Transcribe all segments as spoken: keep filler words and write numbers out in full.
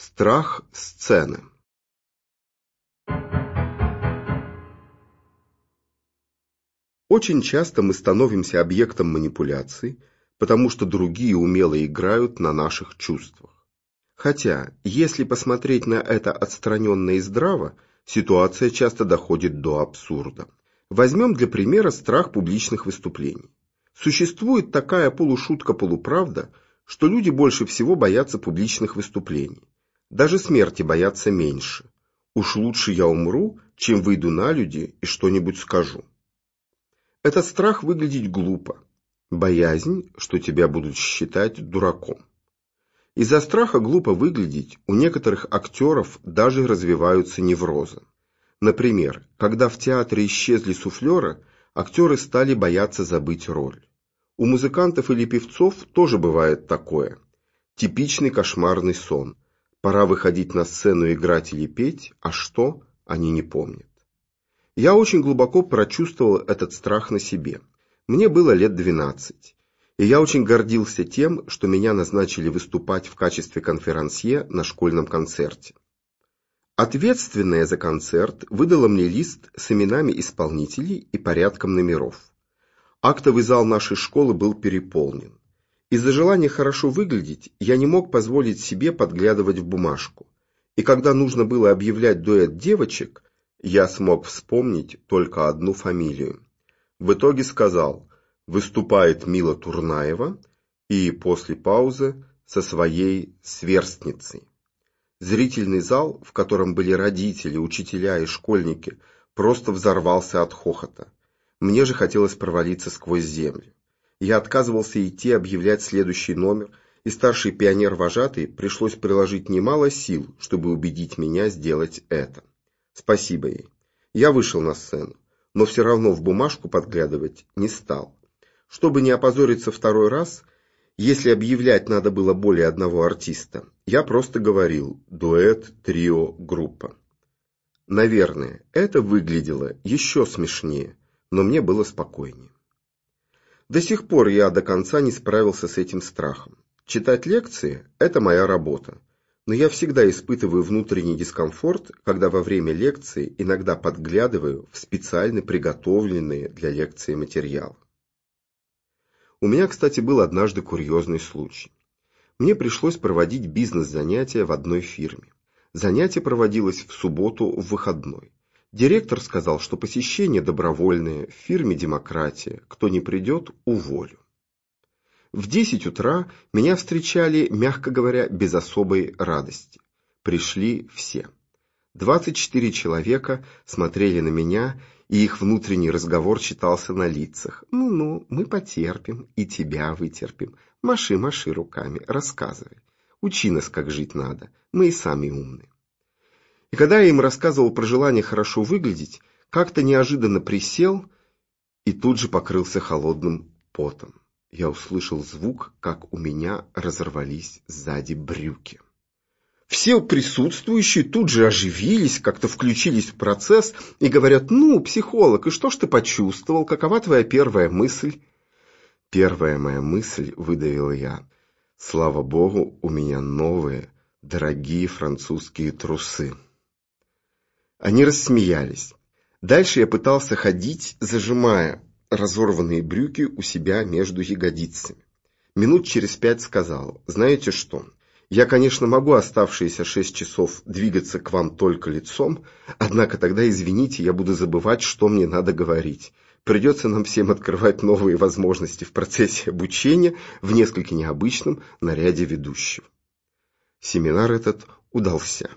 Страх сцены. Очень часто мы становимся объектом манипуляций, потому что другие умело играют на наших чувствах. Хотя, если посмотреть на это отстраненно и здраво, ситуация часто доходит до абсурда. Возьмем для примера страх публичных выступлений. Существует такая полушутка-полуправда, что люди больше всего боятся публичных выступлений. Даже смерти боятся меньше. Уж лучше я умру, чем выйду на люди и что-нибудь скажу. Этот страх выглядеть глупо. Боязнь, что тебя будут считать дураком. Из-за страха глупо выглядеть у некоторых актеров даже развиваются неврозы. Например, когда в театре исчезли суфлеры, актеры стали бояться забыть роль. У музыкантов или певцов тоже бывает такое. Типичный кошмарный сон. Пора выходить на сцену, играть или петь, а что, они не помнят. Я очень глубоко прочувствовал этот страх на себе. Мне было лет двенадцать, и я очень гордился тем, что меня назначили выступать в качестве конферансье на школьном концерте. Ответственная за концерт выдала мне лист с именами исполнителей и порядком номеров. Актовый зал нашей школы был переполнен. Из-за желания хорошо выглядеть я не мог позволить себе подглядывать в бумажку. И когда нужно было объявлять дуэт девочек, я смог вспомнить только одну фамилию. В итоге сказал: выступает Мила Турнаева, и после паузы со своей сверстницей. Зрительный зал, в котором были родители, учителя и школьники, просто взорвался от хохота. Мне же хотелось провалиться сквозь землю. Я отказывался идти объявлять следующий номер, и старший пионер-вожатый пришлось приложить немало сил, чтобы убедить меня сделать это. Спасибо ей. Я вышел на сцену, но все равно в бумажку подглядывать не стал. Чтобы не опозориться второй раз, если объявлять надо было более одного артиста, я просто говорил дуэт, трио, группа. Наверное, это выглядело еще смешнее, но мне было спокойнее. До сих пор я до конца не справился с этим страхом. Читать лекции – это моя работа, но я всегда испытываю внутренний дискомфорт, когда во время лекции иногда подглядываю в специально приготовленные для лекции материалы. У меня, кстати, был однажды курьезный случай. Мне пришлось проводить бизнес-занятия в одной фирме. Занятие проводилось в субботу в выходной. Директор сказал, что посещение добровольное, в фирме демократия, кто не придет – уволю. В десять утра меня встречали, мягко говоря, без особой радости. Пришли все. двадцать четыре человека смотрели на меня, и их внутренний разговор читался на лицах. «Ну-ну, мы потерпим, и тебя вытерпим. Маши, маши руками, рассказывай. Учи нас, как жить надо, мы и сами умные». И когда я им рассказывал про желание хорошо выглядеть, как-то неожиданно присел и тут же покрылся холодным потом. Я услышал звук, как у меня разорвались сзади брюки. Все присутствующие тут же оживились, как-то включились в процесс и говорят: «Ну, психолог, и что ж ты почувствовал? Какова твоя первая мысль?» «Первая моя мысль», — выдавил я: «слава богу, у меня новые, дорогие французские трусы». Они рассмеялись. Дальше я пытался ходить, зажимая разорванные брюки у себя между ягодицами. Минут через пять сказал: «Знаете что? Я, конечно, могу оставшиеся шесть часов двигаться к вам только лицом, однако тогда, извините, я буду забывать, что мне надо говорить. Придется нам всем открывать новые возможности в процессе обучения в несколько необычном наряде ведущего». Семинар этот удался.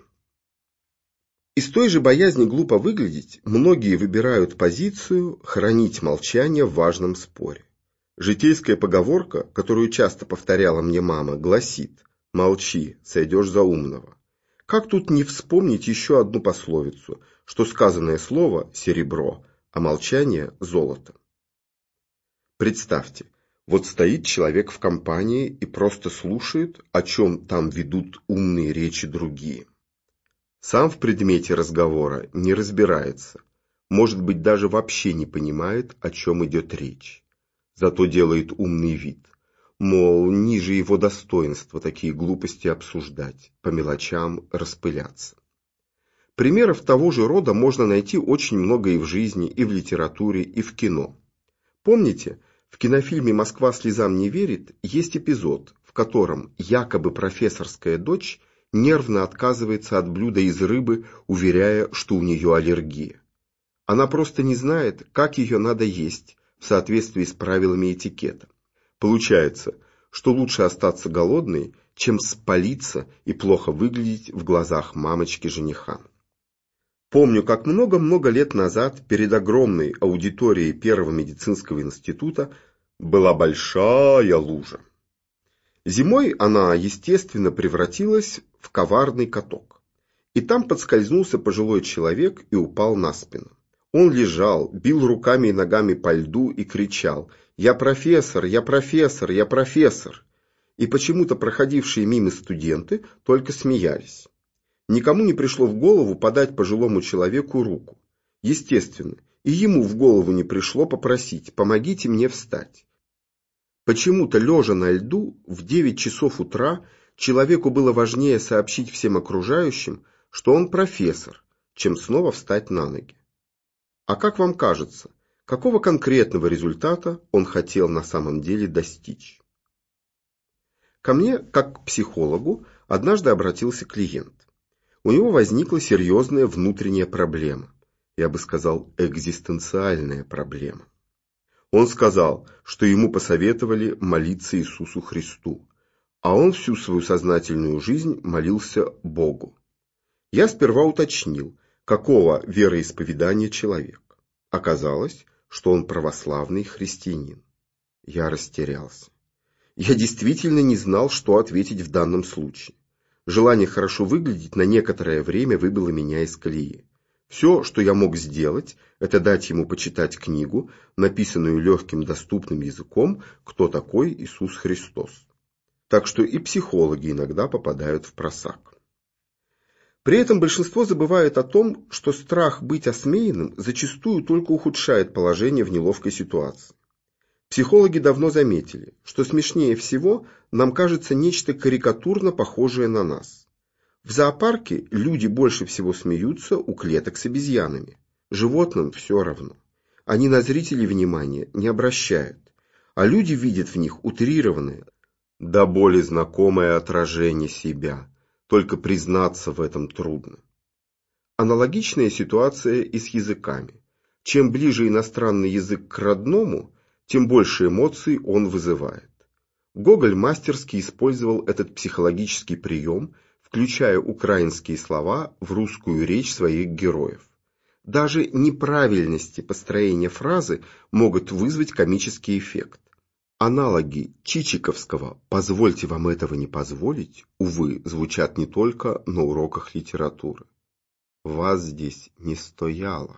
Из той же боязни глупо выглядеть многие выбирают позицию хранить молчание в важном споре. Житейская поговорка, которую часто повторяла мне мама, гласит: «Молчи, сойдешь за умного». Как тут не вспомнить еще одну пословицу, что сказанное слово – серебро, а молчание – золото? Представьте, вот стоит человек в компании и просто слушает, о чем там ведут умные речи другие. Сам в предмете разговора не разбирается, может быть, даже вообще не понимает, о чем идет речь. Зато делает умный вид. Мол, ниже его достоинства такие глупости обсуждать, по мелочам распыляться. Примеров того же рода можно найти очень много и в жизни, и в литературе, и в кино. Помните, в кинофильме «Москва слезам не верит» есть эпизод, в котором якобы профессорская дочь нервно отказывается от блюда из рыбы, уверяя, что у нее аллергия. Она просто не знает, как ее надо есть в соответствии с правилами этикета. Получается, что лучше остаться голодной, чем спалиться и плохо выглядеть в глазах мамочки жениха. Помню, как много-много лет назад перед огромной аудиторией Первого медицинского института была большая лужа. Зимой она, естественно, превратилась в коварный каток. И там подскользнулся пожилой человек и упал на спину. Он лежал, бил руками и ногами по льду и кричал: «Я профессор, я профессор, я профессор!» И почему-то проходившие мимо студенты только смеялись. Никому не пришло в голову подать пожилому человеку руку. Естественно, и ему в голову не пришло попросить: «Помогите мне встать». Почему-то, лежа на льду, в девять часов утра человеку было важнее сообщить всем окружающим, что он профессор, чем снова встать на ноги. А как вам кажется, какого конкретного результата он хотел на самом деле достичь? Ко мне, как к психологу, однажды обратился клиент. У него возникла серьезная внутренняя проблема, я бы сказал, экзистенциальная проблема. Он сказал, что ему посоветовали молиться Иисусу Христу, а он всю свою сознательную жизнь молился Богу. Я сперва уточнил, какого вероисповедания человек. Оказалось, что он православный христианин. Я растерялся. Я действительно не знал, что ответить в данном случае. Желание хорошо выглядеть на некоторое время выбило меня из колеи. Все, что я мог сделать, это дать ему почитать книгу, написанную легким доступным языком «Кто такой Иисус Христос?». Так что и психологи иногда попадают в просак. При этом большинство забывает о том, что страх быть осмеянным зачастую только ухудшает положение в неловкой ситуации. Психологи давно заметили, что смешнее всего нам кажется нечто карикатурно похожее на нас. В зоопарке люди больше всего смеются у клеток с обезьянами. Животным все равно. Они на зрителей внимания не обращают, а люди видят в них утрированное, до боли знакомое отражение себя. Только признаться в этом трудно. Аналогичная ситуация и с языками. Чем ближе иностранный язык к родному, тем больше эмоций он вызывает. Гоголь мастерски использовал этот психологический прием, включая украинские слова в русскую речь своих героев. Даже неправильности построения фразы могут вызвать комический эффект. Аналоги чичиковского «позвольте вам этого не позволить», увы, звучат не только на уроках литературы. Вас здесь не стояло.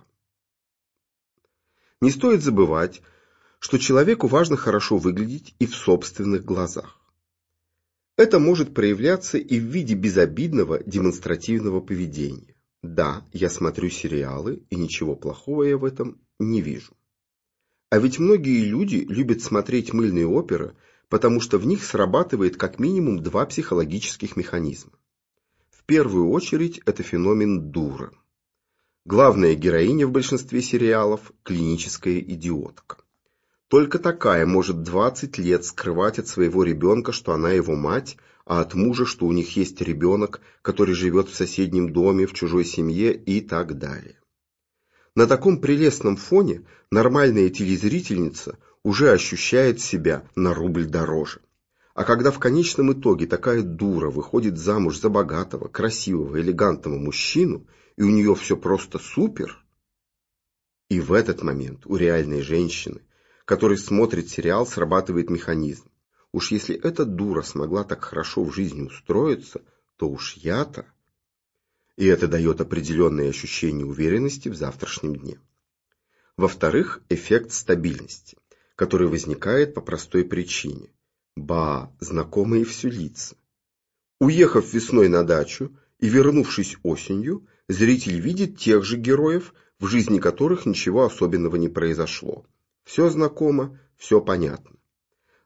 Не стоит забывать, что человеку важно хорошо выглядеть и в собственных глазах. Это может проявляться и в виде безобидного демонстративного поведения. Да, я смотрю сериалы, и ничего плохого я в этом не вижу. А ведь многие люди любят смотреть мыльные оперы, потому что в них срабатывает как минимум два психологических механизма. В первую очередь это феномен дура. Главная героиня в большинстве сериалов – клиническая идиотка. Только такая может двадцать лет скрывать от своего ребенка, что она его мать, а от мужа, что у них есть ребенок, который живет в соседнем доме, в чужой семье и так далее. На таком прелестном фоне нормальная телезрительница уже ощущает себя на рубль дороже. А когда в конечном итоге такая дура выходит замуж за богатого, красивого, элегантного мужчину, и у нее все просто супер, и в этот момент у реальной женщины, которая смотрит сериал, срабатывает механизм. Уж если эта дура смогла так хорошо в жизни устроиться, то уж я-то... И это дает определенное ощущение уверенности в завтрашнем дне. Во-вторых, эффект стабильности, который возникает по простой причине. Ба, знакомые все лица. Уехав весной на дачу и вернувшись осенью, зритель видит тех же героев, в жизни которых ничего особенного не произошло. Все знакомо, все понятно.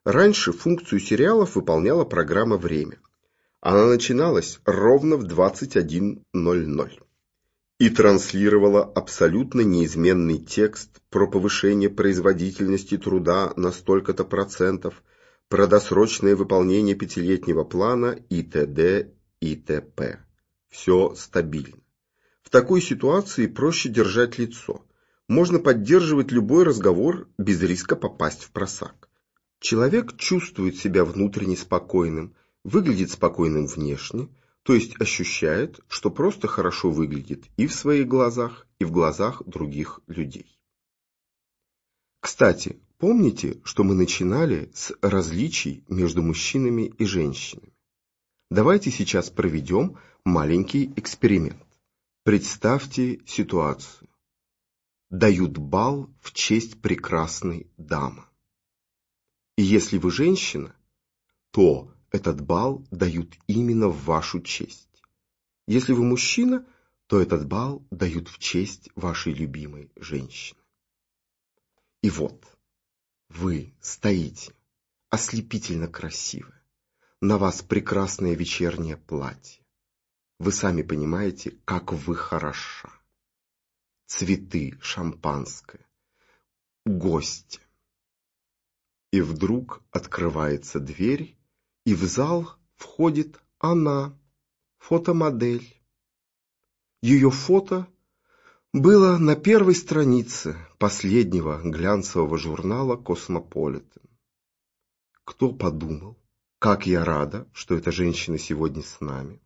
Раньше функцию сериалов выполняла программа «Время». Она начиналась ровно в двадцать один ноль ноль и транслировала абсолютно неизменный текст про повышение производительности труда на столько-то процентов, про досрочное выполнение пятилетнего плана и т.д. и т.п. Все стабильно. В такой ситуации проще держать лицо. Можно поддерживать любой разговор без риска попасть в просак. Человек чувствует себя внутренне спокойным, выглядит спокойным внешне, то есть ощущает, что просто хорошо выглядит и в своих глазах, и в глазах других людей. Кстати, помните, что мы начинали с различий между мужчинами и женщинами? Давайте сейчас проведем маленький эксперимент. Представьте ситуацию. Дают бал в честь прекрасной дамы. И если вы женщина, то этот бал дают именно в вашу честь. Если вы мужчина, то этот бал дают в честь вашей любимой женщины. И вот, вы стоите, ослепительно красивая, на вас прекрасное вечернее платье. Вы сами понимаете, как вы хороша. Цветы, шампанское, гости. И вдруг открывается дверь, и в зал входит она, фотомодель. Ее фото было на первой странице последнего глянцевого журнала «Космополитен». Кто подумал, как я рада, что эта женщина сегодня с нами.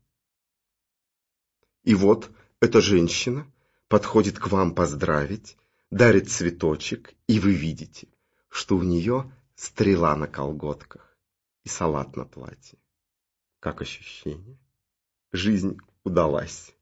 И вот эта женщина подходит к вам поздравить, дарит цветочек, и вы видите, что у нее стрела на колготках и салат на платье. Как ощущение? Жизнь удалась.